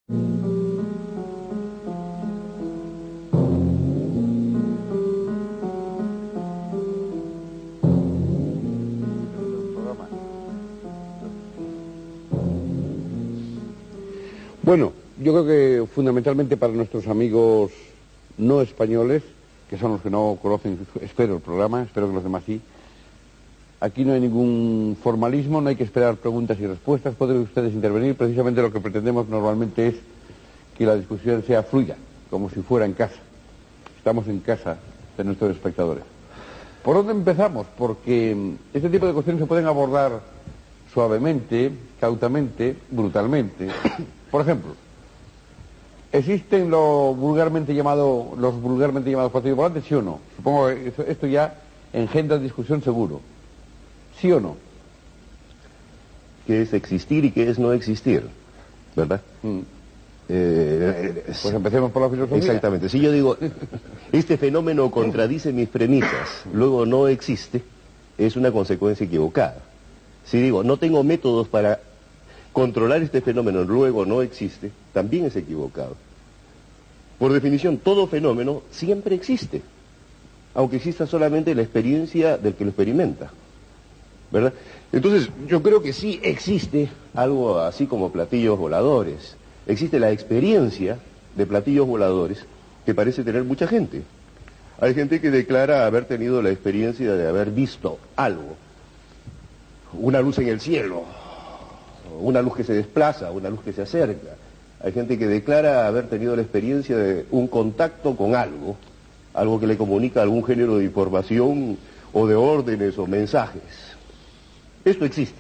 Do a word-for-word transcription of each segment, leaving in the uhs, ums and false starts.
Bueno, yo creo que fundamentalmente para nuestros amigos no españoles, que son los que no conocen, espero el programa, espero que los demás sí, aquí no hay ningún formalismo, no hay que esperar preguntas y respuestas, pueden ustedes intervenir, precisamente lo que pretendemos normalmente es que la discusión sea fluida, como si fuera en casa. Estamos en casa de nuestros espectadores. ¿Por dónde empezamos? Porque este tipo de cuestiones se pueden abordar suavemente, cautamente, brutalmente. Por ejemplo, ¿existen lo vulgarmente llamado, los vulgarmente llamados platillos volantes, sí o no? Supongo que esto ya engendra discusión seguro. ¿Sí o no? ¿Qué es existir y qué es no existir? ¿Verdad? Mm. Eh, pues empecemos por la filosofía. Exactamente. Si yo digo, este fenómeno contradice mis premisas, luego no existe, es una consecuencia equivocada. Si digo, no tengo métodos para controlar este fenómeno, luego no existe, también es equivocado. Por definición, todo fenómeno siempre existe, aunque exista solamente la experiencia del que lo experimenta, ¿verdad? Entonces, yo creo que sí existe algo así como platillos voladores. Existe la experiencia de platillos voladores que parece tener mucha gente. Hay gente que declara haber tenido la experiencia de haber visto algo, una luz en el cielo, una luz que se desplaza, una luz que se acerca. Hay gente que declara haber tenido la experiencia de un contacto con algo, algo que le comunica algún género de información o de órdenes o mensajes. Esto existe.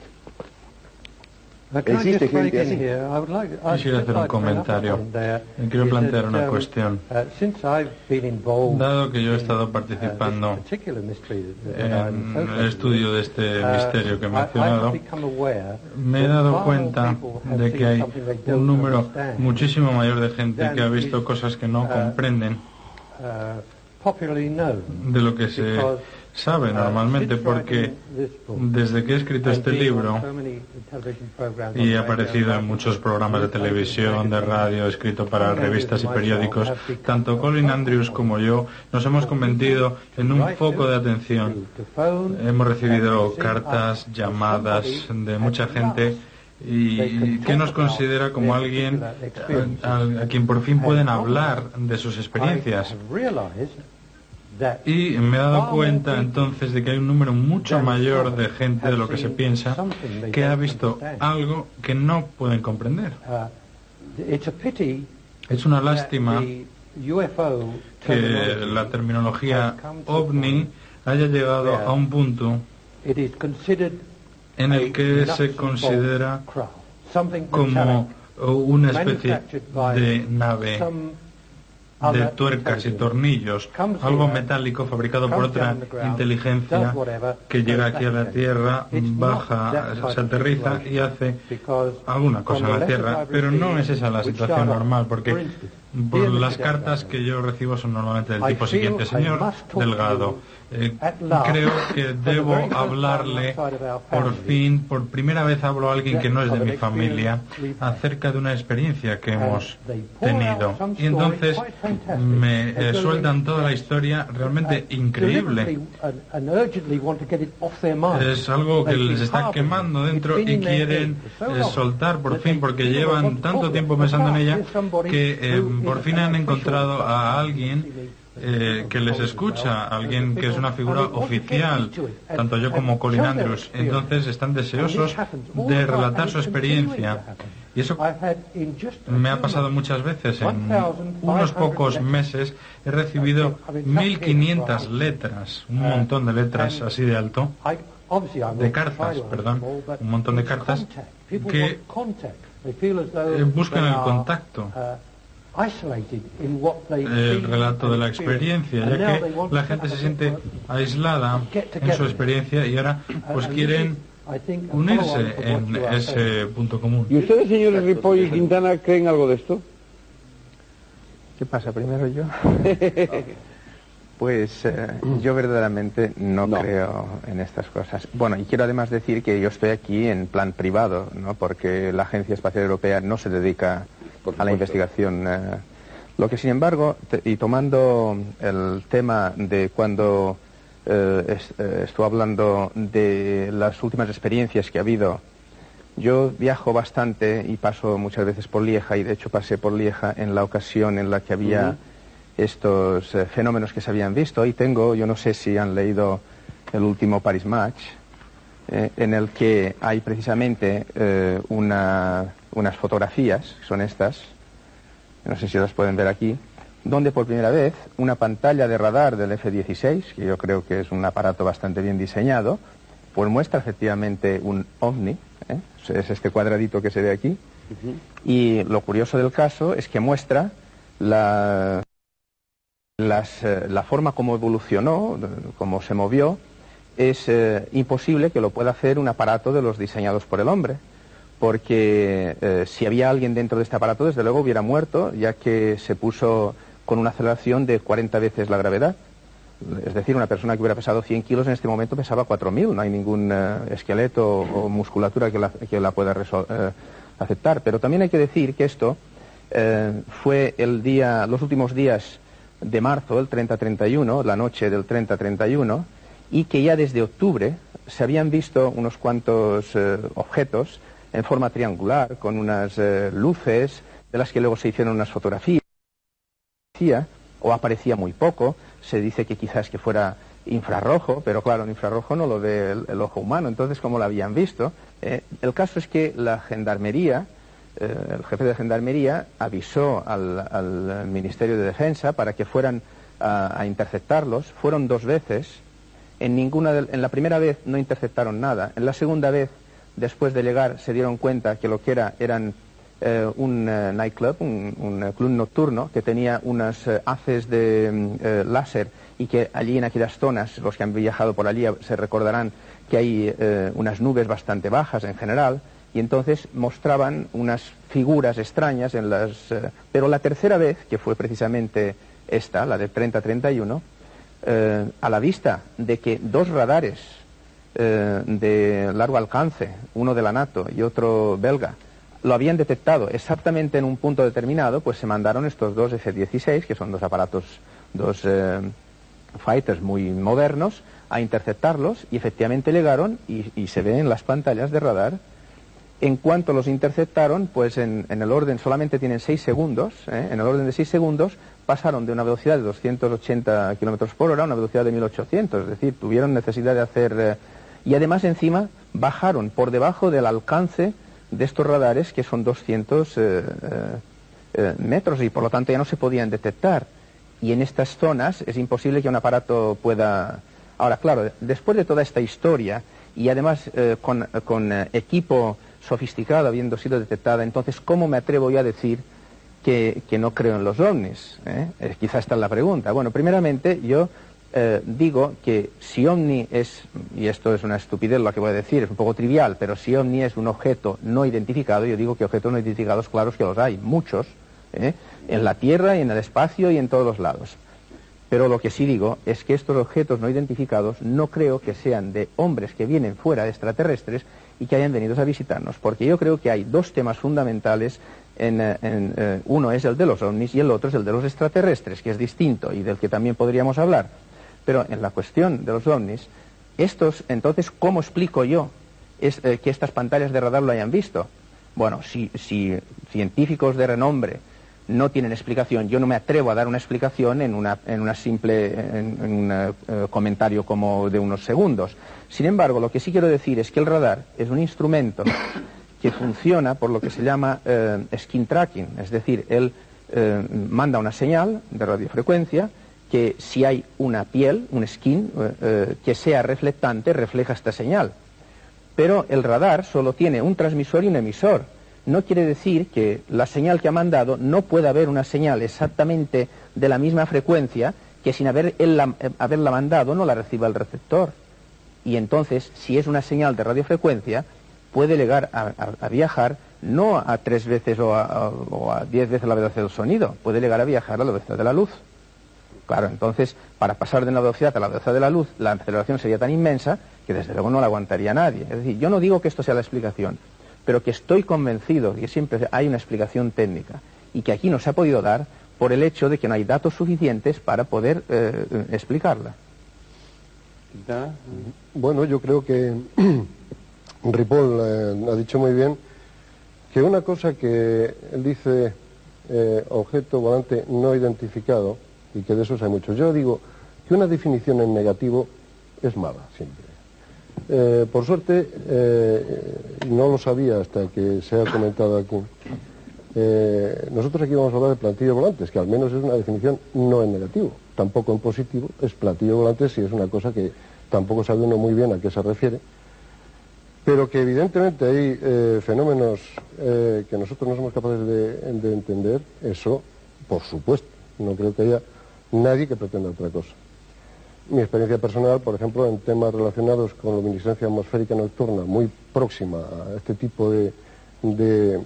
Existe gente así. Quisiera hacer un comentario. Quiero plantear una cuestión. Dado que yo he estado participando en el estudio de este misterio que he mencionado, me he dado cuenta de que hay un número muchísimo mayor de gente que ha visto cosas que no comprenden de lo que se sabe normalmente, porque desde que he escrito este libro y he aparecido en muchos programas de televisión, de radio, escrito para revistas y periódicos, tanto Colin Andrews como yo nos hemos convertido en un foco de atención. Hemos recibido cartas, llamadas de mucha gente y que nos considera como alguien a, a, a quien por fin pueden hablar de sus experiencias. Y me he dado cuenta entonces de que hay un número mucho mayor de gente de lo que se piensa que ha visto algo que no pueden comprender. Es una lástima que la terminología ovni haya llegado a un punto en el que se considera como una especie de nave de tuercas y tornillos, algo metálico fabricado por otra inteligencia que llega aquí a la Tierra, baja, se aterriza y hace alguna cosa en la Tierra, pero no es esa la situación normal, porque por las cartas que yo recibo son normalmente del tipo siguiente: señor Delgado, eh, creo que debo hablarle, por fin, por primera vez hablo a alguien que no es de mi familia, acerca de una experiencia que hemos tenido. Y entonces me eh, sueltan toda la historia realmente increíble. Es algo que les está quemando dentro y quieren eh, soltar por fin, porque llevan tanto tiempo pensando en ella que eh, por fin han encontrado a alguien Eh, que les escucha, alguien que es una figura oficial, tanto yo como Colin Andrews. Entonces están deseosos de relatar su experiencia. Y eso me ha pasado muchas veces. En unos pocos meses he recibido mil quinientas letras, un montón de letras así de alto, de cartas, perdón, un montón de cartas que eh, buscan el contacto, el relato de la experiencia, ya que la gente se siente aislada en su experiencia y ahora pues quieren unirse en ese punto común. ¿Y ustedes, señores Ripoll y Quintana, creen algo de esto? ¿Qué pasa? Primero yo. Pues eh, yo verdaderamente no, no creo en estas cosas. Bueno, y quiero además decir que yo estoy aquí en plan privado, ¿no? Porque la Agencia Espacial Europea no se dedica a la investigación. Eh, lo que, sin embargo, te, y tomando el tema de cuando eh, es, eh, estuve hablando de las últimas experiencias que ha habido, yo viajo bastante y paso muchas veces por Lieja, y de hecho pasé por Lieja en la ocasión en la que había uh-huh. estos eh, fenómenos que se habían visto, y tengo, yo no sé si han leído el último Paris Match, eh, en el que hay precisamente eh, una, unas fotografías, que son estas, no sé si las pueden ver aquí, donde por primera vez una pantalla de radar del F dieciséis, que yo creo que es un aparato bastante bien diseñado, pues muestra efectivamente un ovni, ¿eh? Es este cuadradito que se ve aquí, uh-huh. y lo curioso del caso es que muestra la, las, eh, la forma como evolucionó, cómo se movió. Es eh, imposible que lo pueda hacer un aparato de los diseñados por el hombre, porque eh, si había alguien dentro de este aparato, desde luego hubiera muerto, ya que se puso con una aceleración de cuarenta veces la gravedad. Es decir, una persona que hubiera pesado cien kilos en este momento pesaba cuatro mil, no hay ningún eh, esqueleto o, o musculatura que la, que la pueda eh, aceptar. Pero también hay que decir que esto eh, fue el día, los últimos días de marzo, el treinta treinta y uno, la noche del treinta treinta y uno, y que ya desde octubre se habían visto unos cuantos eh, objetos en forma triangular, con unas eh, luces, de las que luego se hicieron unas fotografías, o aparecía muy poco. Se dice que quizás que fuera infrarrojo, pero claro, en infrarrojo no lo ve el, el ojo humano, entonces ¿cómo lo habían visto? Eh, el caso es que la gendarmería, eh, el jefe de gendarmería avisó al, al Ministerio de Defensa para que fueran a, a interceptarlos. Fueron dos veces. En ninguna de, en la primera vez no interceptaron nada. En la segunda vez, después de llegar, se dieron cuenta que lo que era eran eh, un uh, nightclub, un, un uh, club nocturno que tenía unas uh, haces de uh, láser, y que allí en aquellas zonas, los que han viajado por allí se recordarán que hay uh, unas nubes bastante bajas en general, y entonces mostraban unas figuras extrañas en las... Uh, pero la tercera vez, que fue precisamente esta, la de treinta treinta y uno, Eh, a la vista de que dos radares eh, de largo alcance, uno de la NATO y otro belga, lo habían detectado exactamente en un punto determinado, pues se mandaron estos dos F dieciséis, que son dos aparatos, dos eh, fighters muy modernos, a interceptarlos, y efectivamente llegaron y, y se ven en las pantallas de radar. En cuanto los interceptaron, pues en, en el orden, solamente tienen seis segundos, ¿eh? en el orden de seis segundos, pasaron de una velocidad de doscientos ochenta kilómetros por hora a una velocidad de mil ochocientos, es decir, tuvieron necesidad de hacer... Eh, y además encima bajaron por debajo del alcance de estos radares, que son doscientos eh, eh, metros, y por lo tanto ya no se podían detectar. Y en estas zonas es imposible que un aparato pueda... Ahora, claro, después de toda esta historia, y además eh, con, con eh, equipo sofisticado habiendo sido detectada, entonces, ¿cómo me atrevo yo a decir que, que no creo en los ovnis? ¿Eh? Eh, quizá esta es la pregunta. Bueno, primeramente, yo eh, digo que si ovni es, y esto es una estupidez lo que voy a decir, es un poco trivial, pero si ovni es un objeto no identificado, yo digo que objetos no identificados, claros que los hay, muchos, ¿eh? en la Tierra y en el espacio y en todos los lados. Pero lo que sí digo es que estos objetos no identificados no creo que sean de hombres que vienen fuera de extraterrestres y que hayan venido a visitarnos, porque yo creo que hay dos temas fundamentales, en, en, eh, uno es el de los ovnis y el otro es el de los extraterrestres, que es distinto y del que también podríamos hablar. Pero en la cuestión de los ovnis, estos, entonces, ¿cómo explico yo es, eh, que estas pantallas de radar lo hayan visto? Bueno, si, si científicos de renombre no tienen explicación, yo no me atrevo a dar una explicación en una, en una simple en, en un uh, comentario como de unos segundos. Sin embargo, lo que sí quiero decir es que el radar es un instrumento que funciona por lo que se llama uh, skin tracking, es decir, él uh, manda una señal de radiofrecuencia que, si hay una piel, un skin, uh, uh, que sea reflectante, refleja esta señal. Pero el radar solo tiene un transmisor y un emisor. No quiere decir que la señal que ha mandado no pueda haber una señal exactamente de la misma frecuencia, que sin haber él la, eh, haberla mandado no la reciba el receptor. Y entonces, si es una señal de radiofrecuencia, puede llegar a, a, a viajar no a tres veces o a, a, o a diez veces la velocidad del sonido, puede llegar a viajar a la velocidad de la luz. Claro, entonces, para pasar de una velocidad a la velocidad de la luz, la aceleración sería tan inmensa que desde luego no la aguantaría nadie. Es decir, yo no digo que esto sea la explicación, pero que estoy convencido de que siempre hay una explicación técnica y que aquí no se ha podido dar por el hecho de que no hay datos suficientes para poder eh, explicarla. Bueno, yo creo que Ripoll eh, ha dicho muy bien que una cosa que él dice eh, objeto volante no identificado, y que de esos hay muchos. Yo digo que una definición en negativo es mala siempre. Eh, por suerte, eh, no lo sabía hasta que se ha comentado aquí, eh, nosotros aquí vamos a hablar de platillos volantes, que al menos es una definición no en negativo, tampoco en positivo, es platillo volante si es una cosa que tampoco sabe uno muy bien a qué se refiere, pero que evidentemente hay eh, fenómenos eh, que nosotros no somos capaces de, de entender, eso por supuesto, no creo que haya nadie que pretenda otra cosa. Mi experiencia personal, por ejemplo, en temas relacionados con luminiscencia atmosférica nocturna, muy próxima a este tipo de, de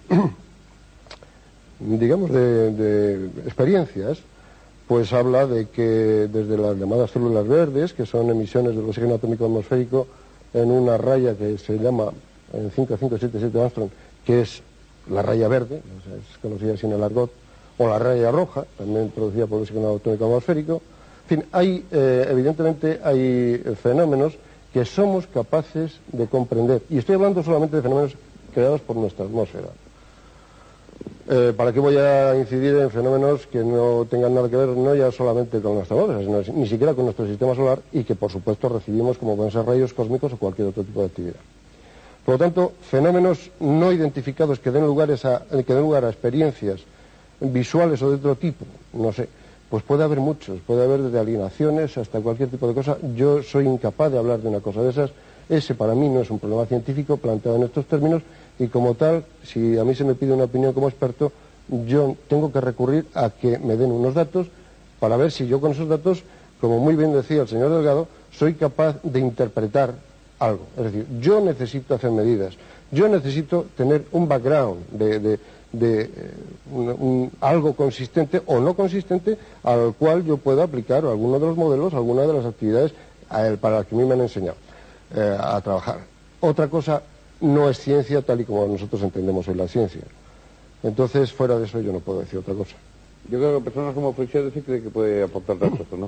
digamos, de, de experiencias, pues habla de que desde las llamadas células verdes, que son emisiones del oxígeno atómico atmosférico en una raya que se llama en cinco cinco siete siete Armstrong, que es la raya verde, o sea, es conocida así en el argot, o la raya roja, también producida por el oxígeno atómico atmosférico. En fin, hay, eh, evidentemente hay fenómenos que somos capaces de comprender. Y estoy hablando solamente de fenómenos creados por nuestra atmósfera. Eh, ¿Para qué voy a incidir en fenómenos que no tengan nada que ver, no ya solamente con nuestra atmósfera, sino ni siquiera con nuestro sistema solar y que, por supuesto, recibimos como pueden ser rayos cósmicos o cualquier otro tipo de actividad? Por lo tanto, fenómenos no identificados que den, lugares a, que den lugar a experiencias visuales o de otro tipo, no sé, pues puede haber muchos, puede haber desde alienaciones hasta cualquier tipo de cosa. Yo soy incapaz de hablar de una cosa de esas. Ese para mí no es un problema científico planteado en estos términos y como tal, si a mí se me pide una opinión como experto, yo tengo que recurrir a que me den unos datos para ver si yo con esos datos, como muy bien decía el señor Delgado, soy capaz de interpretar algo. Es decir, yo necesito hacer medidas, yo necesito tener un background de... de de eh, un, un, algo consistente o no consistente al cual yo pueda aplicar alguno de los modelos, alguna de las actividades a él, para las que a mí me han enseñado eh, a trabajar. Otra cosa no es ciencia tal y como nosotros entendemos hoy la ciencia. Entonces, fuera de eso yo no puedo decir otra cosa. Yo creo que personas como Freixedo sí cree que puede aportar datos, ¿o no?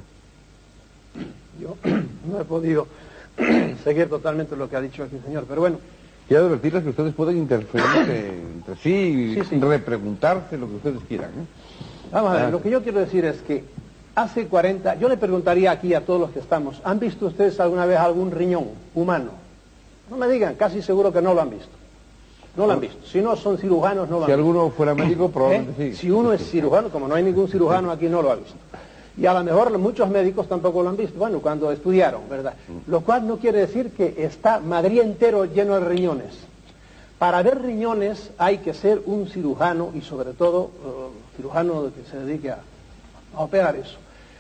Yo no he podido seguir totalmente lo que ha dicho aquí el señor, pero bueno. Quiero advertirles que ustedes pueden interferir entre sí y sí, sí. repreguntarse lo que ustedes quieran, ¿eh? Vamos a ver, lo que yo quiero decir es que hace cuarenta, yo le preguntaría aquí a todos los que estamos, ¿han visto ustedes alguna vez algún riñón humano? No me digan, casi seguro que no lo han visto. No lo han visto. Si no son cirujanos, no lo han visto. Si visto. alguno fuera médico, probablemente ¿Eh? sí. Si uno es cirujano, como no hay ningún cirujano aquí, no lo ha visto. Y a lo mejor muchos médicos tampoco lo han visto, bueno, cuando estudiaron, ¿verdad? Lo cual no quiere decir que está Madrid entero lleno de riñones. Para ver riñones hay que ser un cirujano y sobre todo uh, cirujano que se dedique a, a operar eso.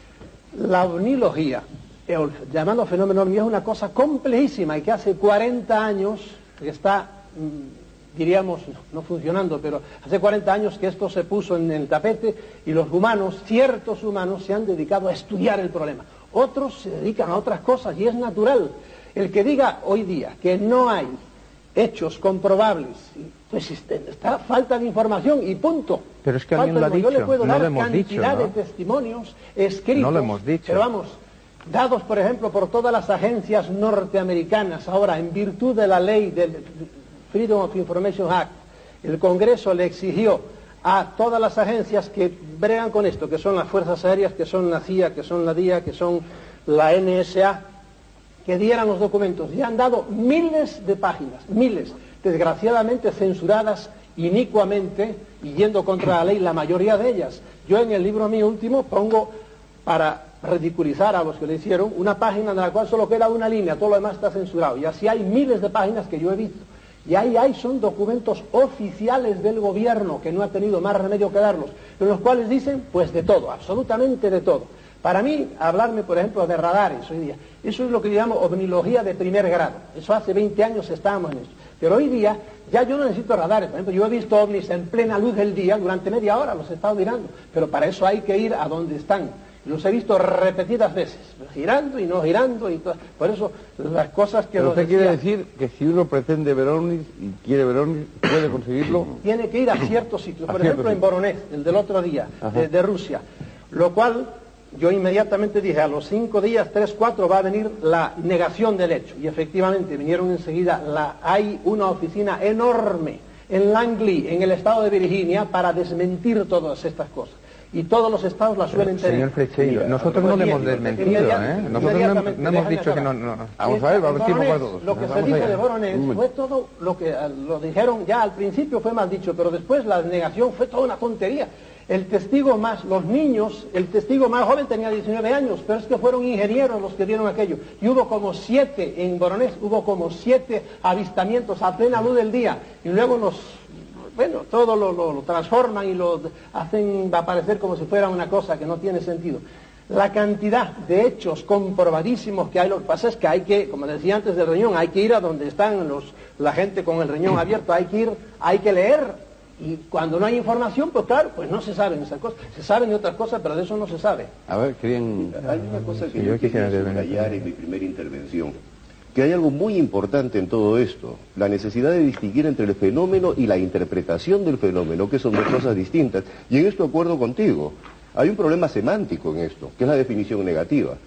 La ovnilogía, el llamado fenómeno ovni, es una cosa complejísima y que hace cuarenta años que está, mm, diríamos, no funcionando, pero hace cuarenta años que esto se puso en el tapete y los humanos, ciertos humanos, se han dedicado a estudiar el problema. Otros se dedican a otras cosas y es natural. El que diga hoy día que no hay hechos comprobables, pues está falta de información y punto. Pero es que alguien lo ha dicho, yo le puedo no dar lo hemos cantidad dicho, ¿no? de testimonios escritos, no lo hemos dicho. Pero vamos, dados por ejemplo por todas las agencias norteamericanas ahora en virtud de la ley del Freedom of Information Act, el Congreso le exigió a todas las agencias que bregan con esto, que son las Fuerzas Aéreas, que son la C I A, que son la D I A, que son la N S A, que dieran los documentos, y han dado miles de páginas, miles, desgraciadamente censuradas inicuamente y yendo contra la ley la mayoría de ellas. Yo en el libro mío último pongo, para ridiculizar a los que le hicieron, una página en la cual solo queda una línea, todo lo demás está censurado, y así hay miles de páginas que yo he visto, y ahí hay son documentos oficiales del gobierno, que no ha tenido más remedio que darlos, en los cuales dicen, pues de todo, absolutamente de todo. Para mí, hablarme, por ejemplo, de radares hoy día, eso es lo que llamo ovnilogía de primer grado. Eso hace veinte años estábamos en eso. Pero hoy día, ya yo no necesito radares. Por ejemplo, yo he visto ovnis en plena luz del día, durante media hora los he estado mirando. Pero para eso hay que ir a donde están. Los he visto repetidas veces, girando y no girando, y todo. Por eso las cosas que... Pero nos usted decía, quiere decir que si uno pretende ver ovnis y quiere ver ovnis, ¿puede conseguirlo? Tiene que ir a ciertos sitios, por A ejemplo ciertos en Voronezh, el del otro día, de, de Rusia, lo cual yo inmediatamente dije, a los cinco días, tres, cuatro, va a venir la negación del hecho, y efectivamente vinieron enseguida. La, hay una oficina enorme en Langley, en el estado de Virginia, para desmentir todas estas cosas. Y todos los estados la suelen tener. Señor Frecheiro, nosotros no le hemos desmentido, ¿eh? Nosotros no, no hemos dicho que no, no... Vamos a ver, vamos a ver todos. Lo que se Vamos dijo allá. de Voronezh fue todo lo que lo dijeron ya al principio, fue mal dicho, pero después la negación fue toda una tontería. El testigo más, los niños, el testigo más joven tenía diecinueve años, pero es que fueron ingenieros los que dieron aquello. Y hubo como siete, en Voronezh hubo como siete avistamientos a plena luz del día. Y luego los... Bueno, todo lo, lo, lo transforman y lo hacen aparecer como si fuera una cosa que no tiene sentido. La cantidad de hechos comprobadísimos que hay, lo que pasa es que hay que, como decía antes del riñón, hay que ir a donde están los, la gente con el riñón abierto, hay que ir, hay que leer. Y cuando no hay información, pues claro, pues no se saben esas cosas. Se saben de otras cosas, pero de eso no se sabe. A ver, querían... Hay una cosa que yo yo quisiera quisiera subrayar en mi primera intervención, que hay algo muy importante en todo esto, la necesidad de distinguir entre el fenómeno y la interpretación del fenómeno, que son dos cosas distintas. Y en esto acuerdo contigo. Hay un problema semántico en esto, que es la definición negativa.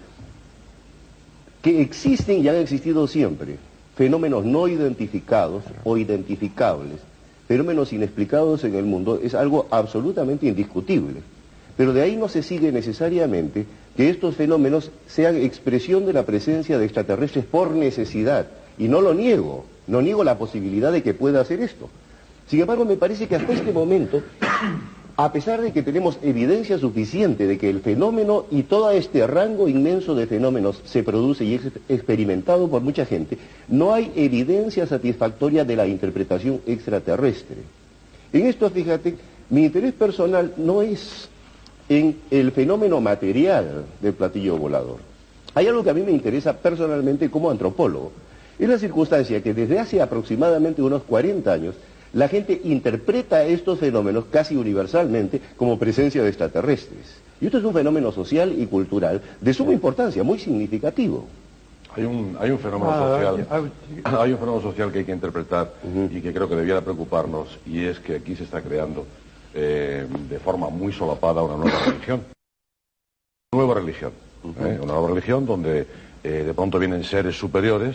Que existen y han existido siempre fenómenos no identificados o identificables, fenómenos inexplicados en el mundo, es algo absolutamente indiscutible. Pero de ahí no se sigue necesariamente que estos fenómenos sean expresión de la presencia de extraterrestres por necesidad. Y no lo niego, no niego la posibilidad de que pueda hacer esto. Sin embargo, me parece que hasta este momento, a pesar de que tenemos evidencia suficiente de que el fenómeno y todo este rango inmenso de fenómenos se produce y es experimentado por mucha gente, no hay evidencia satisfactoria de la interpretación extraterrestre. En esto, fíjate, mi interés personal no es en el fenómeno material del platillo volador. Hay algo que a mí me interesa personalmente como antropólogo. Es la circunstancia que desde hace aproximadamente unos cuarenta años la gente interpreta estos fenómenos casi universalmente como presencia de extraterrestres. Y esto es un fenómeno social y cultural de suma importancia, muy significativo. Hay un, hay un fenómeno social, hay un fenómeno social que hay que interpretar uh-huh. y que creo que debiera preocuparnos, y es que aquí se está creando eh, de forma muy solapada una nueva religión. Una nueva religión, uh-huh. ¿eh? Una nueva religión donde eh, de pronto vienen seres superiores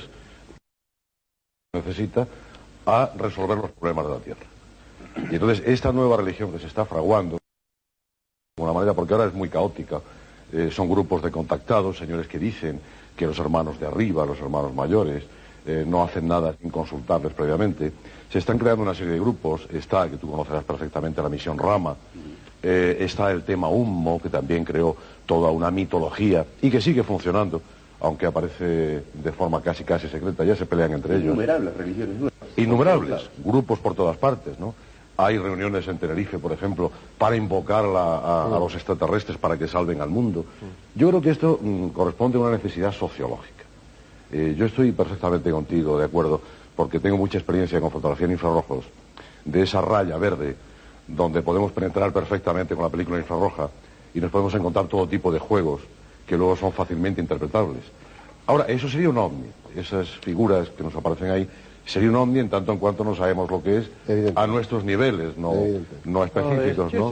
necesita a resolver los problemas de la Tierra. Y entonces esta nueva religión que se está fraguando de alguna manera, porque ahora es muy caótica, eh, son grupos de contactados, señores que dicen que los hermanos de arriba, los hermanos mayores, eh, no hacen nada sin consultarles previamente. Se están creando una serie de grupos, está, que tú conocerás perfectamente, la misión Rama, eh, está el tema Hummo, que también creó toda una mitología y que sigue funcionando, aunque aparece de forma casi casi secreta, ya se pelean entre ellos. Innumerables religiones nuevas. Innumerables, grupos por todas partes, ¿no? Hay reuniones en Tenerife, por ejemplo, para invocar la, a, a los extraterrestres para que salven al mundo. Yo creo que esto mm, corresponde a una necesidad sociológica. Eh, yo estoy perfectamente contigo, de acuerdo, porque tengo mucha experiencia con fotografía en infrarrojos, de esa raya verde, donde podemos penetrar perfectamente con la película infrarroja y nos podemos encontrar todo tipo de juegos que luego son fácilmente interpretables. Ahora, eso sería un ovni, esas figuras que nos aparecen ahí, sería un ovni en tanto en cuanto no sabemos lo que es a nuestros niveles, no, no específicos, ¿no?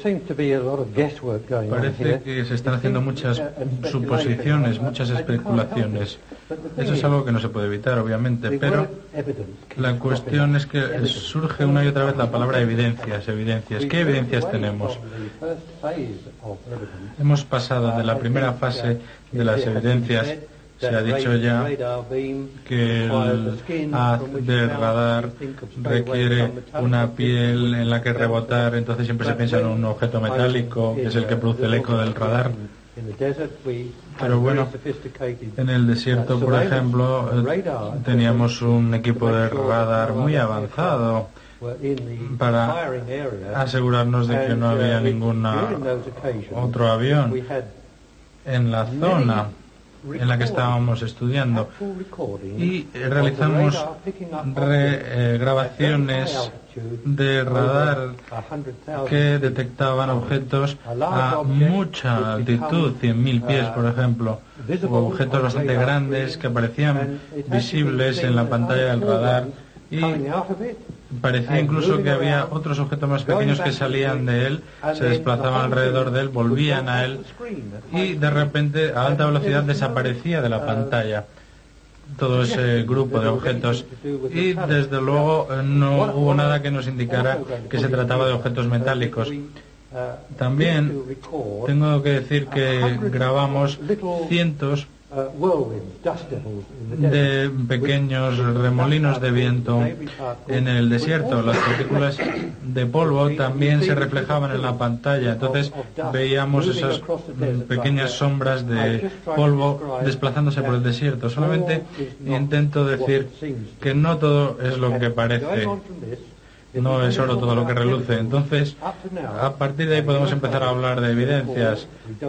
Parece que se están haciendo muchas suposiciones, muchas especulaciones. Eso es algo que no se puede evitar, obviamente, pero la cuestión es que surge una y otra vez la palabra evidencias, evidencias. ¿Qué evidencias tenemos? Hemos pasado de la primera fase de las evidencias. Se ha dicho ya que el haz del radar requiere una piel en la que rebotar, entonces siempre se piensa en un objeto metálico, que es el que produce el eco del radar. Pero bueno, en el desierto, por ejemplo, teníamos un equipo de radar muy avanzado para asegurarnos de que no había ningún otro avión en la zona. en la que estábamos estudiando y realizamos re, eh, grabaciones de radar que detectaban objetos a mucha altitud, cien mil pies por ejemplo, o objetos bastante grandes que aparecían visibles en la pantalla del radar, y parecía incluso que había otros objetos más pequeños que salían de él, se desplazaban alrededor de él, volvían a él y de repente a alta velocidad desaparecía de la pantalla todo ese grupo de objetos, y desde luego no hubo nada que nos indicara que se trataba de objetos metálicos. También tengo que decir que grabamos cientos de pequeños remolinos de viento en el desierto. Las partículas de polvo también se reflejaban en la pantalla, entonces veíamos esas pequeñas sombras de polvo desplazándose por el desierto. Solamente intento decir que no todo es lo que parece, no es oro todo lo que reluce. Entonces, a partir de ahí podemos empezar a hablar de evidencias.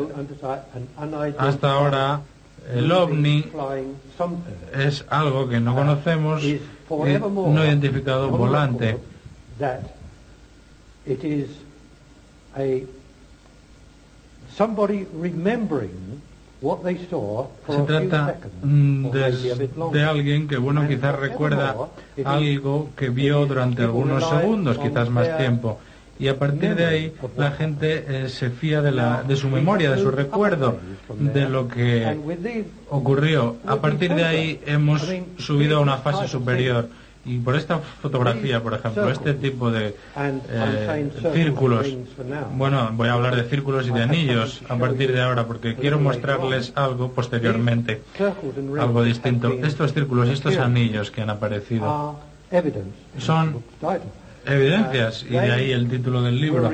Hasta ahora el ovni es algo que no conocemos, no identificado volante. Se trata de, de alguien que, bueno, quizás recuerda algo que vio durante algunos segundos, quizás más tiempo. Y a partir de ahí la gente eh, se fía de, la, de su memoria, de su recuerdo, de lo que ocurrió. A partir de ahí hemos subido a una fase superior. Y por esta fotografía, por ejemplo, este tipo de eh, círculos, bueno, voy a hablar de círculos y de anillos a partir de ahora, porque quiero mostrarles algo posteriormente, algo distinto. Estos círculos y estos anillos que han aparecido son evidencias, y de ahí el título del libro.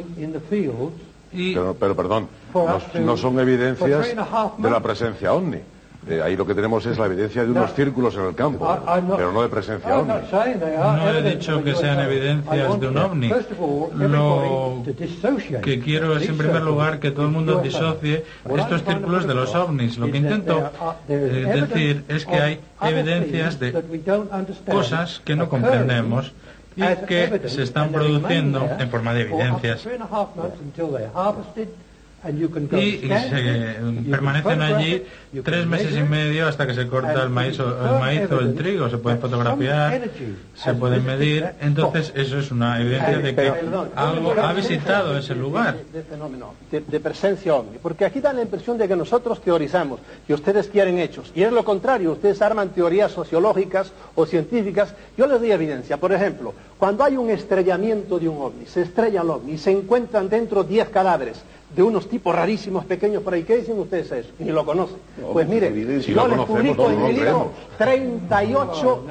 Y pero, pero perdón, no, no son evidencias de la presencia ovni. Eh, ahí lo que tenemos es la evidencia de unos círculos en el campo, pero no de presencia ovni. No he dicho que sean evidencias de un ovni. Lo que quiero es, en primer lugar, que todo el mundo disocie estos círculos de los ovnis. Lo que intento eh, decir es que hay evidencias de cosas que no comprendemos y que se están produciendo en forma de evidencias. Y se permanecen allí tres meses y medio hasta que se corta el maíz o el, maíz o el trigo. Se pueden fotografiar, se pueden medir. Entonces eso es una evidencia de que algo ha visitado ese lugar. De fenómeno, de, de presencia ovni. Porque aquí da la impresión de que nosotros teorizamos y ustedes quieren hechos. Y es lo contrario, ustedes arman teorías sociológicas o científicas. Yo les doy evidencia. Por ejemplo, cuando hay un estrellamiento de un ovni, se estrella el ovni y se encuentran dentro diez cadáveres de unos tipos rarísimos pequeños por ahí. ¿Qué dicen ustedes eso? Ni lo conocen. No, pues mire, si yo lo les publico en mi libro treinta y ocho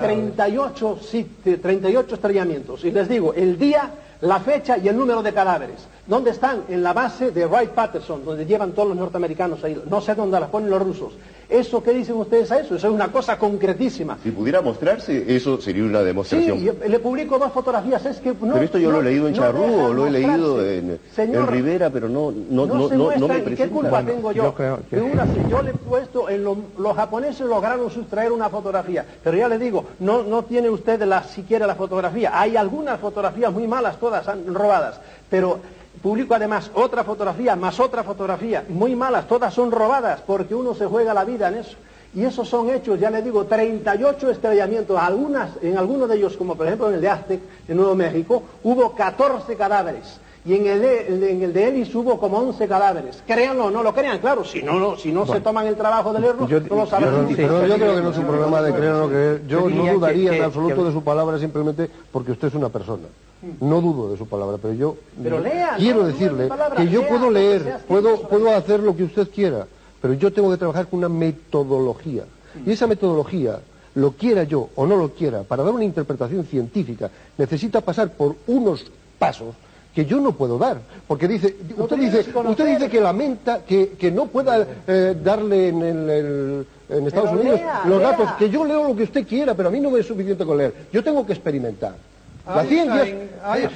estrellamientos. Y les digo el día, la fecha y el número de cadáveres. ¿Dónde están? En la base de Wright-Patterson, donde llevan todos los norteamericanos ahí. No sé dónde las ponen los rusos. ¿Eso qué dicen ustedes a eso? Eso es una cosa concretísima. Si pudiera mostrarse, eso sería una demostración. Sí, le publico dos fotografías. Es que no, pero esto yo no, lo he leído en no Charrúa, lo he leído en, Señor, en Rivera, pero no, no, no, no, se no, no me ¿Y presenta. qué culpa Bueno, tengo yo? yo creo que- De una, si yo le he puesto, en lo- los japoneses lograron sustraer una fotografía, pero ya le digo, no, no tiene usted la, siquiera la fotografía. Hay algunas fotografías muy malas, todas han- robadas, pero publico además otra fotografía, más otra fotografía, muy malas, todas son robadas, porque uno se juega la vida en eso. Y esos son hechos, ya le digo, treinta y ocho estrellamientos. Algunas, en algunos de ellos, como por ejemplo en el de Aztec, en Nuevo México, hubo catorce cadáveres. Y en el de, en el de Ellis hubo como once cadáveres. Créanlo o no lo crean, claro. Si no, no, si no se toman el trabajo de leerlo, yo- no lo saben. Pero, Sí, pero sí, yo sí, creo sí, que no es sí, un sí, problema de sí, creer o no creer. Yo Yo no diría dudaría que- en que- absoluto que- de su palabra simplemente porque usted es una persona. No dudo de su palabra, pero yo Pero lea, quiero no dude de decirle mi palabra, que yo lea puedo lo que leer, sea escrito puedo, sobre puedo eso. hacer lo que usted quiera, pero yo tengo que trabajar con una metodología. Y esa metodología, lo quiera yo o no lo quiera, para dar una interpretación científica, necesita pasar por unos pasos que yo no puedo dar, porque dice, No usted tienes dice, que conocer. usted dice que lamenta que, que no pueda eh, darle en, el- el- en Estados Pero Unidos lea, los lea. datos, que yo leo lo que usted quiera, pero a mí no me es suficiente con leer, yo tengo que experimentar. La ciencia es...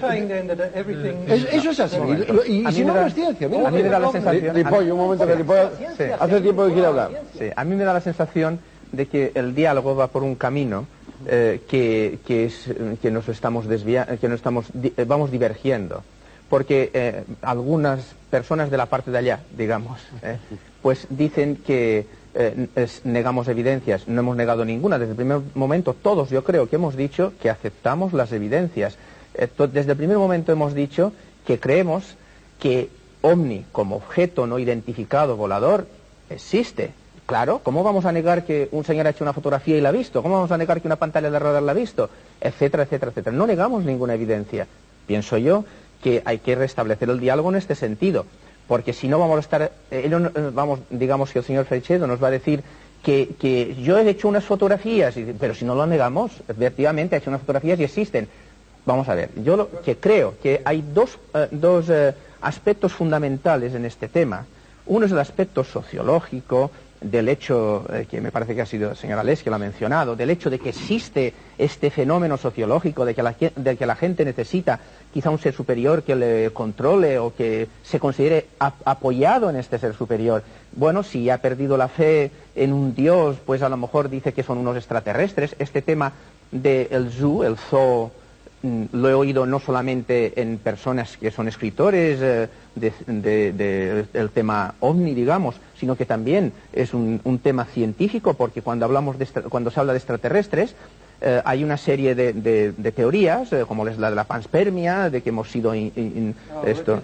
Es- eso es así. Y, y A mí si me no, da- no es ciencia. Mira, a mí me da la sensación... Ripoll, un momento que Ripoll Sí. hace tiempo que quiere hablar. Sí, a mí me da la sensación de que el diálogo va por un camino eh, que, que, es, que nos estamos desviando, que nos estamos di- eh, vamos divergiendo, porque eh, algunas personas de la parte de allá, digamos, eh, pues dicen que eh, es- negamos evidencias. No hemos negado ninguna. Desde el primer momento, todos yo creo que hemos dicho que aceptamos las evidencias. Eh, to- desde el primer momento hemos dicho que creemos que OVNI como objeto no identificado volador existe. Claro, ¿cómo vamos a negar que un señor ha hecho una fotografía y la ha visto? ¿Cómo vamos a negar que una pantalla de radar la ha visto? Etcétera, etcétera, etcétera. No negamos ninguna evidencia. Pienso yo que hay que restablecer el diálogo en este sentido, porque si no vamos a estar, eh, ellos no- eh, vamos, digamos que el señor Freixedo nos va a decir que, que yo he hecho unas fotografías, y- pero si no lo negamos, efectivamente ha hecho unas fotografías y existen. Vamos a ver, yo lo que creo que hay dos, eh, dos eh, aspectos fundamentales en este tema. Uno es el aspecto sociológico, del hecho, eh, que me parece que ha sido el señor Alés que lo ha mencionado, del hecho de que existe este fenómeno sociológico, de que la, ge- de que la gente necesita quizá un ser superior que le controle o que se considere ap- apoyado en este ser superior. Bueno, si ha perdido la fe en un dios, pues a lo mejor dice que son unos extraterrestres. Este tema del zoo, el zoo, mm, lo he oído no solamente en personas que son escritores eh, de, de- de- del tema OVNI, digamos, sino que también es un, un tema científico, porque cuando hablamos de extra- cuando se habla de extraterrestres eh, hay una serie de, de- de teorías, eh, como es la de la panspermia, de que hemos sido in- in- esto.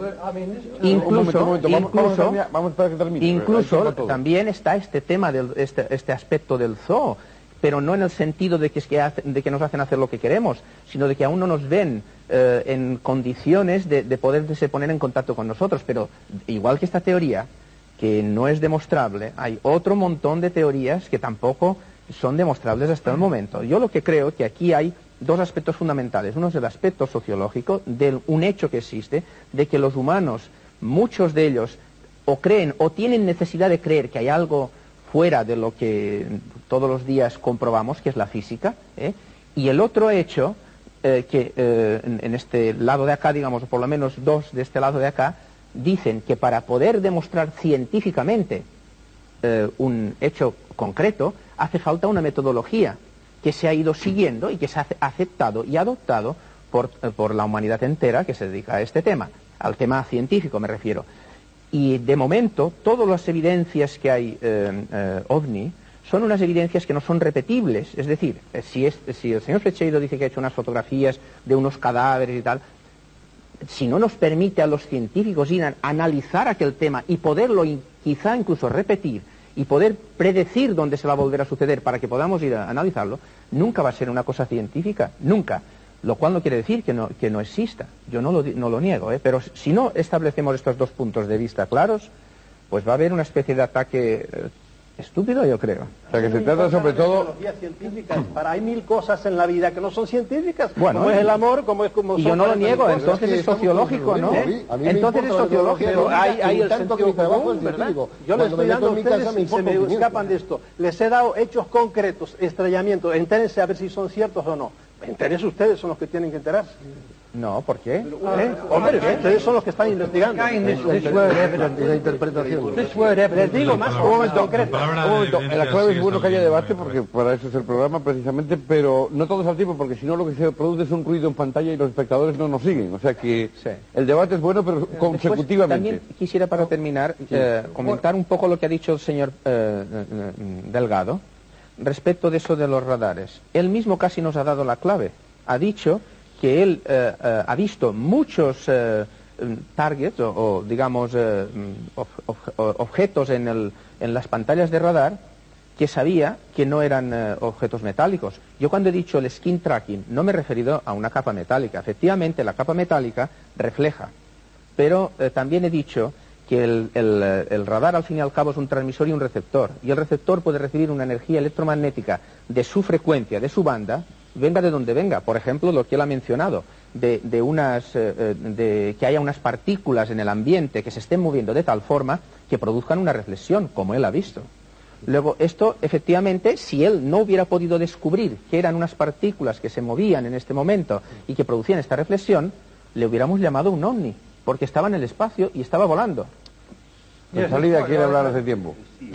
Un momento, un Incluso, momento, vamos, vamos a incluso, terminar- vamos a esperar que termine. Hay incluso tiempo para todo. también está este tema, del, este, este aspecto del zoo, pero no en el sentido de que, es que, hace- de que nos hacen hacer lo que queremos, sino de que aún no nos ven eh, en condiciones de, de poderse poner en contacto con nosotros. Pero igual que esta teoría, que no es demostrable, hay otro montón de teorías que tampoco son demostrables hasta el momento. Yo lo que creo que aquí hay dos aspectos fundamentales. Uno es el aspecto sociológico, de un hecho que existe, de que los humanos, muchos de ellos, o creen o tienen necesidad de creer que hay algo fuera de lo que todos los días comprobamos, que es la física, ¿eh? Y el otro hecho, eh, que eh, en, en este lado de acá, digamos, o por lo menos dos de este lado de acá, dicen que para poder demostrar científicamente eh, un hecho concreto, hace falta una metodología que se ha ido siguiendo y que se ha aceptado y adoptado por, eh, por la humanidad entera que se dedica a este tema, al tema científico me refiero. Y de momento, todas las evidencias que hay eh, eh, OVNI son unas evidencias que no son repetibles. Es decir, eh, si, es, si el señor Freixedo dice que ha hecho unas fotografías de unos cadáveres y tal, si no nos permite a los científicos ir a analizar aquel tema y poderlo in- quizá incluso repetir y poder predecir dónde se va a volver a suceder para que podamos ir a analizarlo, nunca va a ser una cosa científica, nunca. Lo cual no quiere decir que no, que no exista. Yo no lo, di- no lo niego, ¿eh? Pero si no establecemos estos dos puntos de vista claros, pues va a haber una especie de ataque eh, estúpido, yo creo. O sea, que se trata sobre todo... Metodologías científicas. Para hay mil cosas en la vida que no son científicas, Bueno, como es y- el amor, como es como Y son yo no lo tantas niego, cosas. entonces Es que es estamos sociológico, todos ¿no? lo mismo. A mí me Entonces es importa la sociológico. metodología, Pero hay, hay en el tanto que sentido mi trabajo común, es ¿verdad? científico. Yo le Cuando estoy me dando a meto en mi ustedes casa me y se importa me un pimiento. escapan de esto. Les he dado hechos concretos, estrellamientos. Entérense a ver si son ciertos o no. Entérense ustedes, son los que tienen que enterarse. No, ¿por qué? ¿Eh? Hombre, ustedes son los que están investigando. La interpretación. Les digo más Un momento, concreto. palabra un momento. de En la evidencia clave sí es bueno está que haya bien, debate me porque parece. para eso es el programa precisamente, pero no todos al tiempo, porque si no lo que se produce es un ruido en pantalla y los espectadores no nos siguen. O sea que Sí. el debate es bueno, pero Después, consecutivamente. también quisiera, para terminar, eh, comentar un poco lo que ha dicho el señor eh, eh, Delgado respecto de eso de los radares. Él mismo casi nos ha dado la clave. Ha dicho que él eh, eh, ha visto muchos eh, targets o, o, digamos, eh, ob- ob- objetos en, el, en las pantallas de radar que sabía que no eran eh, objetos metálicos. Yo cuando he dicho el skin tracking no me he referido a una capa metálica. Efectivamente, la capa metálica refleja, pero eh, también he dicho que el, el, eh, el radar al fin y al cabo es un transmisor y un receptor, y el receptor puede recibir una energía electromagnética de su frecuencia, de su banda, venga de donde venga. Por ejemplo, lo que él ha mencionado, de, de unas, eh, eh, de que haya unas partículas en el ambiente que se estén moviendo de tal forma que produzcan una reflexión, como él ha visto. Luego, esto, efectivamente, si él no hubiera podido descubrir que eran unas partículas que se movían en este momento y que producían esta reflexión, le hubiéramos llamado un ovni, porque estaba en el espacio y estaba volando. La salida quiere hablar hace tiempo.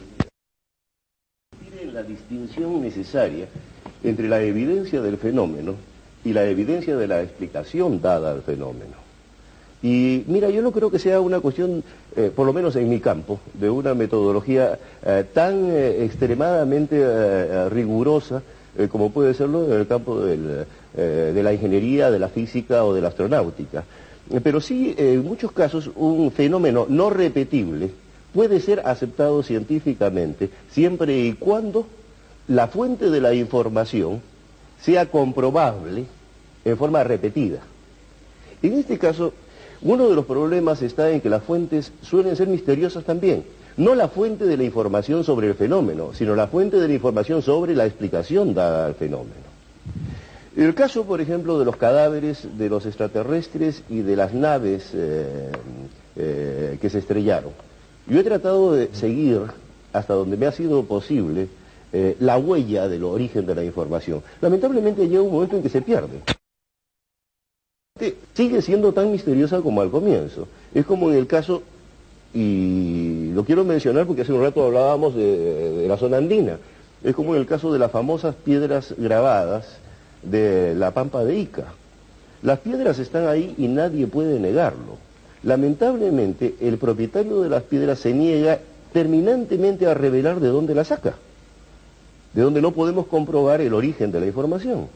Tiene la distinción necesaria entre la evidencia del fenómeno y la evidencia de la explicación dada al fenómeno. Y mira, yo no creo que sea una cuestión, eh, por lo menos en mi campo, de una metodología eh, tan eh, extremadamente eh, rigurosa eh, como puede serlo en el campo del, eh, de la ingeniería, de la física o de la astronáutica. Eh, pero sí, eh, en muchos casos, un fenómeno no repetible puede ser aceptado científicamente siempre y cuando la fuente de la información sea comprobable en forma repetida. En este caso, uno de los problemas está en que las fuentes suelen ser misteriosas también. No la fuente de la información sobre el fenómeno, sino la fuente de la información sobre la explicación dada al fenómeno. El caso, por ejemplo, de los cadáveres de los extraterrestres y de las naves eh, eh, que se estrellaron. Yo he tratado de seguir, hasta donde me ha sido posible, eh, la huella del origen de la información. Lamentablemente llega un momento en que se pierde. Sigue siendo tan misteriosa como al comienzo. Es como en el caso, y lo quiero mencionar porque hace un rato hablábamos de, de la zona andina, es como en el caso de las famosas piedras grabadas de la Pampa de Ica. Las piedras están ahí y nadie puede negarlo. Lamentablemente, el propietario de las piedras se niega terminantemente a revelar de dónde las saca, de dónde no podemos comprobar el origen de la información.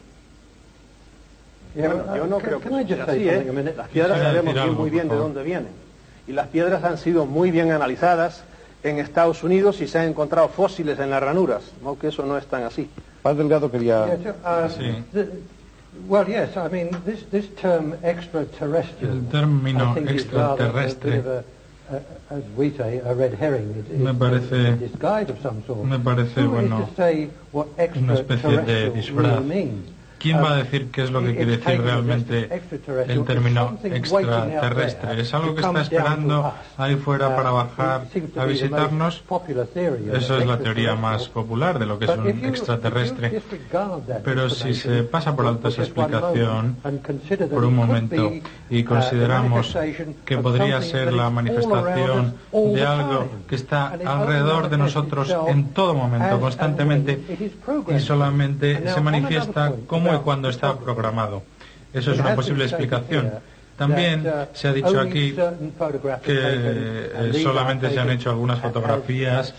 Yo, yo no creo que sea así, ¿eh? Las piedras sabemos bien, muy bien de dónde vienen. Y las piedras han sido muy bien analizadas en Estados Unidos y se han encontrado fósiles en las ranuras, ¿no? Que eso no es tan así. Paz Delgado quería... Yeah, uh, sí. The, well, yes, I mean, this, this term extraterrestrial, el término extraterrestre as we say, a red herring. It, me parece, a disguise of some sort. me parece, bueno, una especie de disfraz. ¿Quién va a decir qué es lo que quiere decir realmente el término extraterrestre? ¿Es algo que está esperando ahí fuera para bajar a visitarnos? Eso es la teoría más popular de lo que es un extraterrestre. Pero si se pasa por alto esa explicación por un momento y consideramos que podría ser la manifestación de algo que está alrededor de nosotros en todo momento, constantemente, y solamente se manifiesta como y cuando está programado. Eso es una posible explicación. También se ha dicho aquí que eh, solamente se han hecho algunas fotografías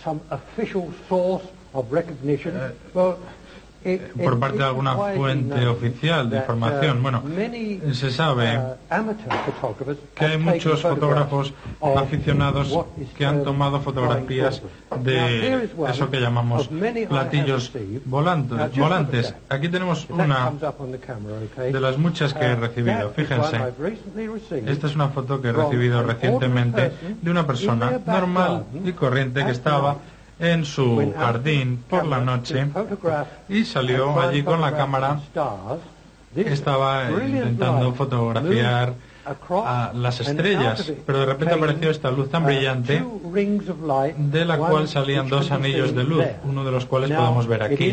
eh, por parte de alguna fuente oficial de información. Bueno, se sabe que hay muchos fotógrafos aficionados que han tomado fotografías de eso que llamamos platillos volantes. volantes. Aquí tenemos una de las muchas que he recibido. Fíjense, esta es una foto que he recibido recientemente de una persona normal y corriente que estaba en su jardín por la noche y salió allí con la cámara. Estaba intentando fotografiar a las estrellas, pero de repente apareció esta luz tan brillante de la cual salían dos anillos de luz, uno de los cuales podemos ver aquí.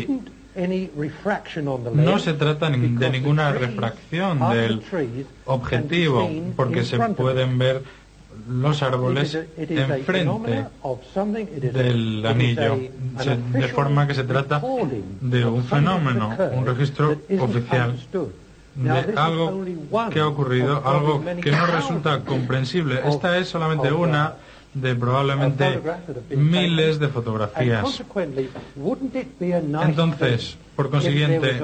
No se trata de ninguna refracción del objetivo, porque se pueden ver los árboles enfrente del anillo, de forma que se trata de un fenómeno, un registro oficial de algo que ha ocurrido, algo que no resulta comprensible. Esta es solamente una de probablemente miles de fotografías. Entonces, por consiguiente,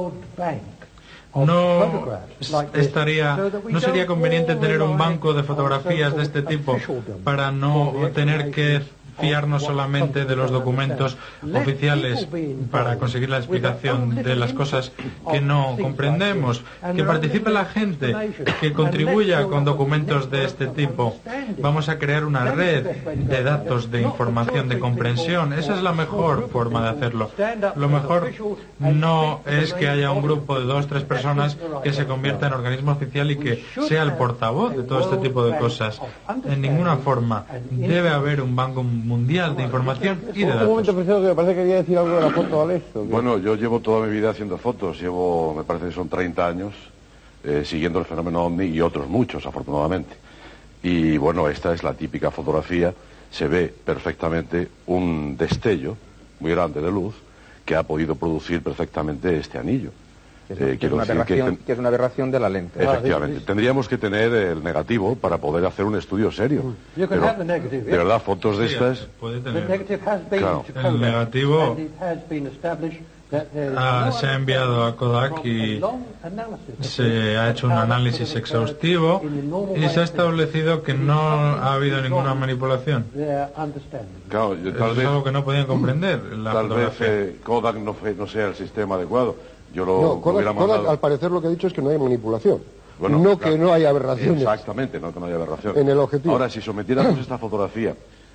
no estaría, no sería conveniente tener un banco de fotografías de este tipo para no tener que fiarnos solamente de los documentos oficiales para conseguir la explicación de las cosas que no comprendemos. Que participe la gente, que contribuya con documentos de este tipo. Vamos a crear una red de datos, de información, de comprensión. Esa es la mejor forma de hacerlo. Lo mejor no es que haya un grupo de dos, tres personas que se convierta en organismo oficial y que sea el portavoz de todo este tipo de cosas. En ninguna forma. Debe haber un banco mundial de información y de Un momento, datos. profesor, que me parece que quería decir algo de la foto, Alex. ¿o qué? Bueno, yo llevo toda mi vida haciendo fotos, llevo, me parece que son treinta años, eh, siguiendo el fenómeno OVNI y otros muchos, afortunadamente. Y bueno, esta es la típica fotografía, se ve perfectamente un destello muy grande de luz que ha podido producir perfectamente este anillo. Que es, Eh, que es quiero una decir que aberración, ten- que es una aberración de la lente. Efectivamente, tendríamos que tener el negativo para poder hacer un estudio serio. You can Pero, have the negative, de yeah. verdad, fotos de Sí, estas... puede The tener. negative has been Claro. to El Kodak, negativo and it has been established that there is Ah, no se ha other enviado a Kodak from y a long analysis se ha hecho un análisis exhaustivo y se ha establecido que no ha habido ninguna manipulación. their understanding. Claro, yo- Eso tal es vez, algo que no podían comprender la tal vez fotografía. eh, Kodak no, fue- no sea el sistema adecuado. Yo lo No, hubiera Kodak, Kodak, mandado... al parecer lo que ha dicho es que no hay manipulación. Bueno, no claro. que no haya aberraciones. Exactamente, no que no haya aberración. En el objetivo. Ahora, si sometiéramos esta fotografía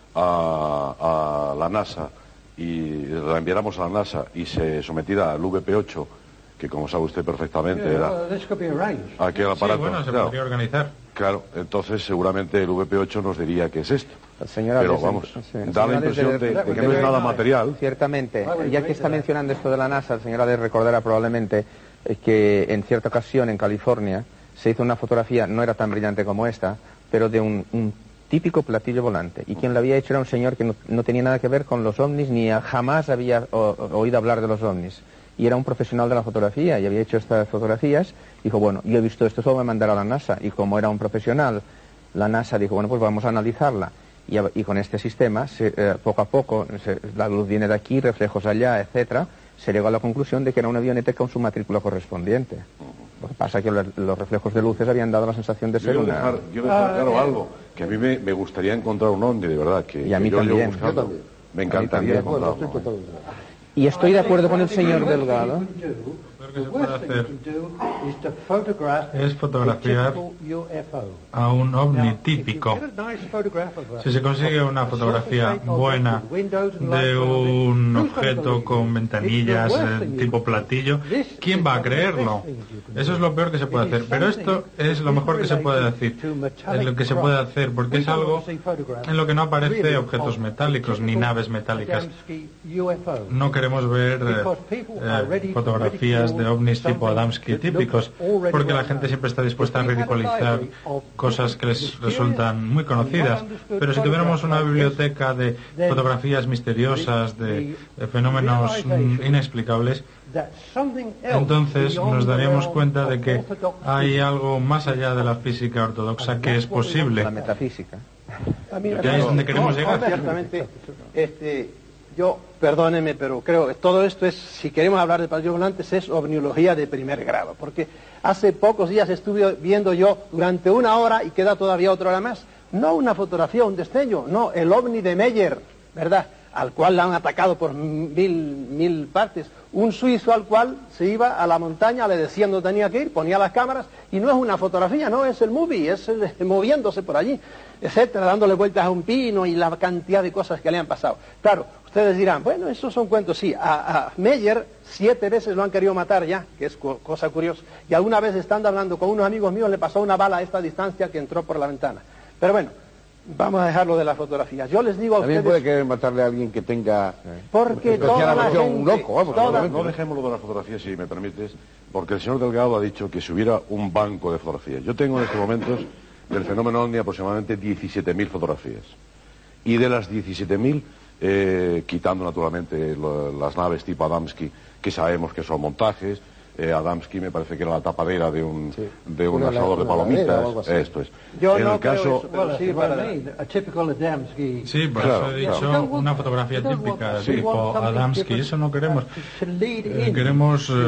a, a la NASA y la enviáramos a la NASA y se sometiera al V P ocho, que como sabe usted perfectamente Yeah, era well, this could be arranged. aquel Sí, aparato, bueno, se claro, podría organizar. claro, entonces seguramente el V P ocho nos diría qué es esto. Señora, Pero desde- vamos, sí, da la señora, impresión desde- de, de que desde- no es nada material. Ciertamente, ya que está mencionando esto de la NASA, la señora de recordará probablemente eh, que en cierta ocasión en California se hizo una fotografía, no era tan brillante como esta, pero de un, un típico platillo volante. Y quien lo había hecho era un señor que no, no tenía nada que ver con los ovnis, ni a- jamás había o- o- oído hablar de los ovnis. Y era un profesional de la fotografía y había hecho estas fotografías. Dijo, bueno, yo he visto esto, solo voy a mandar a la NASA. Y como era un profesional, la NASA dijo, bueno, pues vamos a analizarla. Y, a- y con este sistema, se- eh, poco a poco, se- la luz viene de aquí, reflejos allá, etcétera, se llegó a la conclusión de que era una avioneta con su matrícula correspondiente. Lo que pasa es que lo- los reflejos de luces habían dado la sensación de Yo ser quiero una... dejar, quiero dejar claro algo, que a mí me, me gustaría encontrar un ovni, de verdad, que, Y a que mí yo llevo también. buscando. Yo también. Me A mí encantaría también. Bueno, encontrarlo. estoy totalmente de acuerdo. Y estoy de acuerdo con el señor Delgado. Lo que The se worst puede thing you hacer can do is to photograph es fotografiar a typical U F O. a un ovni Now, if you típico. get a nice photograph of a- Si se consigue una fotografía buena de un objeto con ventanillas eh, tipo platillo, ¿quién va a creerlo? Eso es lo peor que se puede hacer. Pero esto es lo mejor que se puede decir, es lo que se puede hacer, porque es algo en lo que no aparece objetos metálicos ni naves metálicas. No queremos ver eh, eh, fotografías de ovnis tipo Adamski típicos, porque la gente siempre está dispuesta a ridiculizar cosas que les resultan muy conocidas. Pero si tuviéramos una biblioteca de fotografías misteriosas, de, de fenómenos mm, inexplicables, entonces nos daríamos cuenta de que hay algo más allá de la física ortodoxa que es posible. La metafísica. Que ahí es donde queremos llegar. Ciertamente, este, yo, perdóneme, pero creo que todo esto es, si queremos hablar de platillos volantes, es ovniología de primer grado, porque hace pocos días estuve viendo yo durante una hora, y queda todavía otra hora más, no una fotografía, un destello, no, el ovni de Meyer, ¿verdad?, al cual la han atacado por mil, mil partes, un suizo al cual se iba a la montaña, le decían dónde tenía que ir, ponía las cámaras, y no es una fotografía, no, es el movie, es el, moviéndose por allí, etcétera, dándole vueltas a un pino y la cantidad de cosas que le han pasado. Claro, ustedes dirán, bueno, esos son cuentos, sí, a, a Meyer siete veces lo han querido matar ya, que es co cosa curiosa, y alguna vez estando hablando con unos amigos míos le pasó una bala a esta distancia que entró por la ventana. Pero bueno, vamos a dejarlo de las fotografías. Yo les digo a También ustedes... puede querer matarle a alguien que tenga... Porque toda la gente... un loco, vamos, toda- No dejemos lo de las fotografías, si me permites, porque el señor Delgado ha dicho que si hubiera un banco de fotografías. Yo tengo en estos momentos del fenómeno OVNI aproximadamente diecisiete mil fotografías. Y de las diecisiete mil, eh, quitando naturalmente lo- las naves tipo Adamski, que sabemos que son montajes, eh, Adamski me parece que era la tapadera de un, Sí. de un Una- asador de una ladera o palomitas. algo así. Esto es. Yo en no el creo caso... eso, pero Well, sí that's what para... I mean. A typical Adamski. Sí, por Claro, eso he dicho claro. una fotografía típica, We tipo want something Adamski, different eso no queremos. to lead Eh, in queremos eh,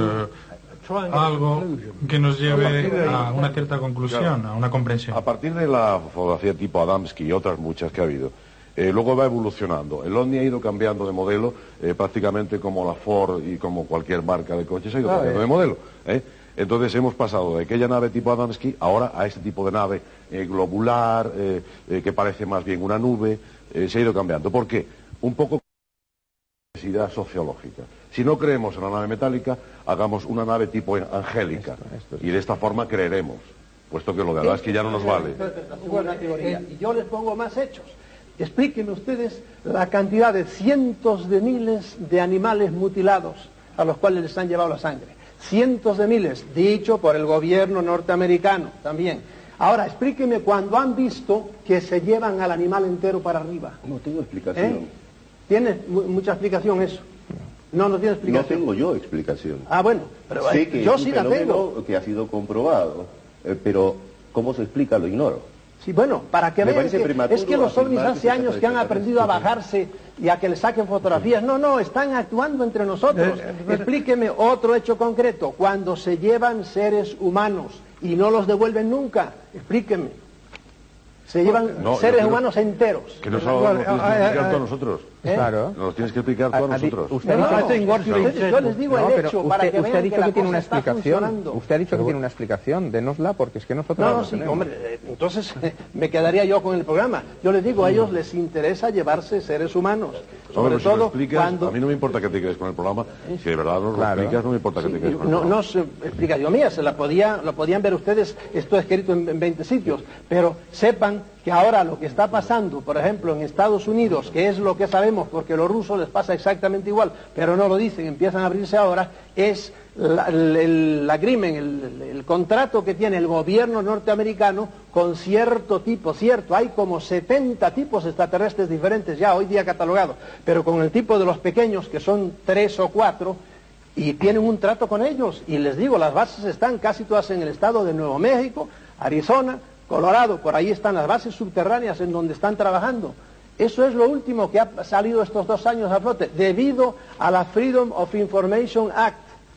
to try and get a algo conclusion. que nos A partir de lleve ahí- a una cierta conclusión, a una comprensión. A partir de la fotografía tipo Adamski y otras muchas que ha habido, eh, luego va evolucionando. El OVNI ha ido cambiando de modelo eh, prácticamente como la Ford y como cualquier marca de coches ha ido Ah, cambiando eh. de modelo. ¿eh? Entonces hemos pasado de aquella nave tipo Adamski ahora a este tipo de nave eh, globular, eh, eh, que parece más bien una nube, eh, se ha ido cambiando. ¿Por qué? Un poco necesidad sociológica. Si no creemos en la nave metálica, hagamos una nave tipo angélica. Esto, esto es- Y de esta forma creeremos, puesto que lo de Adamski ya no nos vale. Una teoría. Y yo les pongo más hechos. explíquenme ustedes la cantidad de cientos de miles de animales mutilados a los cuales les han llevado la sangre. Cientos de miles, dicho por el gobierno norteamericano también. Ahora, explíqueme cuando han visto que se llevan al animal entero para arriba. No tengo explicación. ¿Eh? ¿Tiene mucha explicación eso? No, no tiene explicación. No tengo yo explicación. Ah, bueno, pero sé que yo es un sí la tengo. Que ha sido comprobado, eh, pero ¿cómo se explica? Lo ignoro. Sí, bueno, para que Me vean parece que prematuro es que los ovnis afirmar hace que años se que han trata de aprendido a bajarse y a que le saquen fotografías. No, no, están actuando entre nosotros. Explíqueme otro hecho concreto. Cuando se llevan seres humanos y no los devuelven nunca, explíqueme. Se llevan No, seres yo creo humanos enteros. Que nos lo tienes que explicar tú a nosotros. ¿Eh? Claro. Nos lo tienes que explicar tú a nosotros. Usted No, ha no, dicho, no, yo, yo les digo no, el pero hecho usted, para que usted vean ha dicho que, que, la tiene cosa una está explicación. funcionando. Usted ha dicho que tiene una explicación. Dénosla porque es que nosotros No, no no, la sí, tenemos. hombre, eh, entonces eh, me quedaría yo con el programa. Yo les digo, a ellos les interesa llevarse seres humanos. Sobre Hombre, si lo todo explicas, cuando... a mí no me importa que te quedes con el programa. Si de verdad nos Claro. lo explicas, no me importa que te quedes con el No, programa. no es explicación mía, se la podía, lo podían ver ustedes, esto escrito en, en veinte sitios, pero sepan que ahora lo que está pasando, por ejemplo, en Estados Unidos, que es lo que sabemos, porque a los rusos les pasa exactamente igual, pero no lo dicen, empiezan a abrirse ahora, es la, el, el agreement, el, el contrato que tiene el gobierno norteamericano con cierto tipo, cierto, hay como setenta tipos extraterrestres diferentes ya hoy día catalogados, pero con el tipo de los pequeños, que son tres o cuatro, y tienen un trato con ellos, y les digo, las bases están casi todas en el estado de Nuevo México, Arizona, Colorado, por ahí están las bases subterráneas en donde están trabajando. Eso es lo último que ha salido estos dos años a flote, debido a la Freedom of Information Act.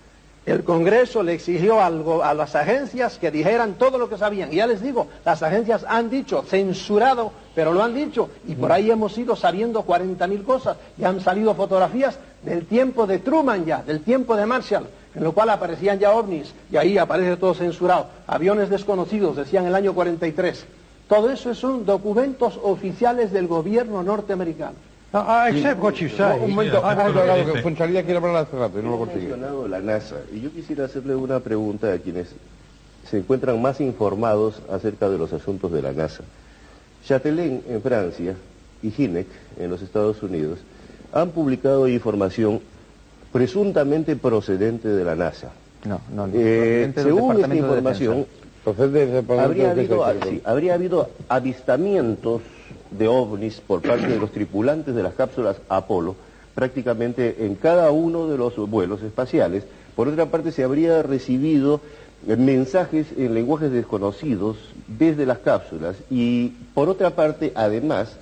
El Congreso le exigió algo a las agencias que dijeran todo lo que sabían. Y ya les digo, las agencias han dicho, censurado, pero lo han dicho. Y por ahí hemos ido sabiendo cuarenta mil cosas. Y han salido fotografías del tiempo de Truman ya, del tiempo de Marshall, en lo cual aparecían ya ovnis. Y ahí aparece todo censurado. Aviones desconocidos, decían el año cuarenta y tres. Todo eso son documentos oficiales del gobierno norteamericano. No, I accept what you say. Un momento, Sí, un momento, sí. Galo, que Fuenzalía quiere hablar hace rato y no lo Ha consigue. mencionado la NASA, y yo quisiera hacerle una pregunta a quienes se encuentran más informados acerca de los asuntos de la NASA. Chatelain en Francia y Hynek en los Estados Unidos han publicado información presuntamente procedente de la NASA. No, no, no. Eh, Procedente del según esta Departamento de información, Defensa. Procede de- de- habría de- de- habido, de- sí, habría habido avistamientos de ovnis por parte de los tripulantes de las cápsulas Apolo, prácticamente en cada uno de los vuelos espaciales. Por otra parte, se habría recibido eh, mensajes en lenguajes desconocidos desde las cápsulas y, por otra parte, además,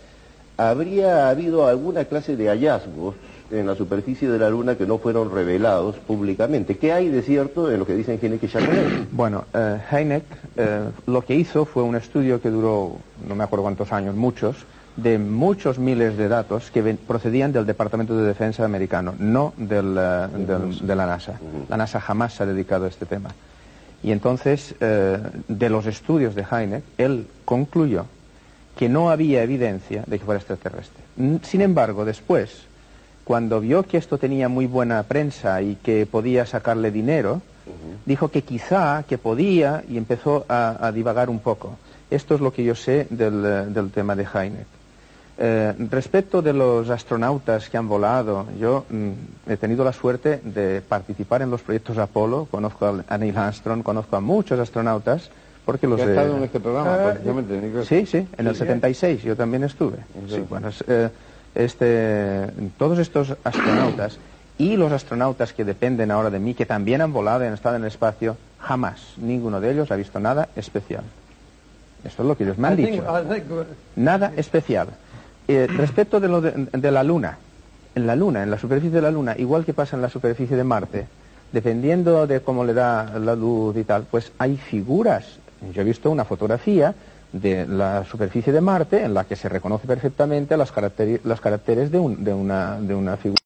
habría habido alguna clase de hallazgos en la superficie de la Luna que no fueron revelados públicamente. ¿Qué hay de cierto en lo que dicen Hynek y Chatelain? Bueno, eh, Hynek eh, lo que hizo fue un estudio que duró, no me acuerdo cuántos años, muchos, de muchos miles de datos que ven- procedían del Departamento de Defensa americano, no del, eh, del- de la NASA. La NASA jamás se ha dedicado a este tema. Y entonces, eh, de los estudios de Hynek, él concluyó que no había evidencia de que fuera extraterrestre. N- Sin embargo, después, cuando vio que esto tenía muy buena prensa y que podía sacarle dinero, dijo que quizá, que podía, y empezó a, a divagar un poco. Esto es lo que yo sé del, eh, del tema de Hynek. Eh, respecto de los astronautas que han volado, yo mm, he tenido la suerte de participar en los proyectos Apolo, conozco a, a Neil Armstrong, conozco a muchos astronautas, porque los Que ha he- estado en este programa, Eh, precisamente, Nicolás. Sí, sí, en el setenta y seis yo también estuve. Sí, bueno, es, eh, este, todos estos astronautas y los astronautas que dependen ahora de mí, que también han volado y han estado en el espacio, jamás, ninguno de ellos ha visto nada especial. Esto es lo que ellos me han I think, dicho. I think Nada especial. Eh, respecto de lo de, de la Luna, en la Luna, en la superficie de la Luna, igual que pasa en la superficie de Marte, dependiendo de cómo le da la luz y tal, pues hay figuras. Yo he visto una fotografía de la superficie de Marte en la que se reconoce perfectamente los caracteres, los caracteres de, un- de una, de una figura.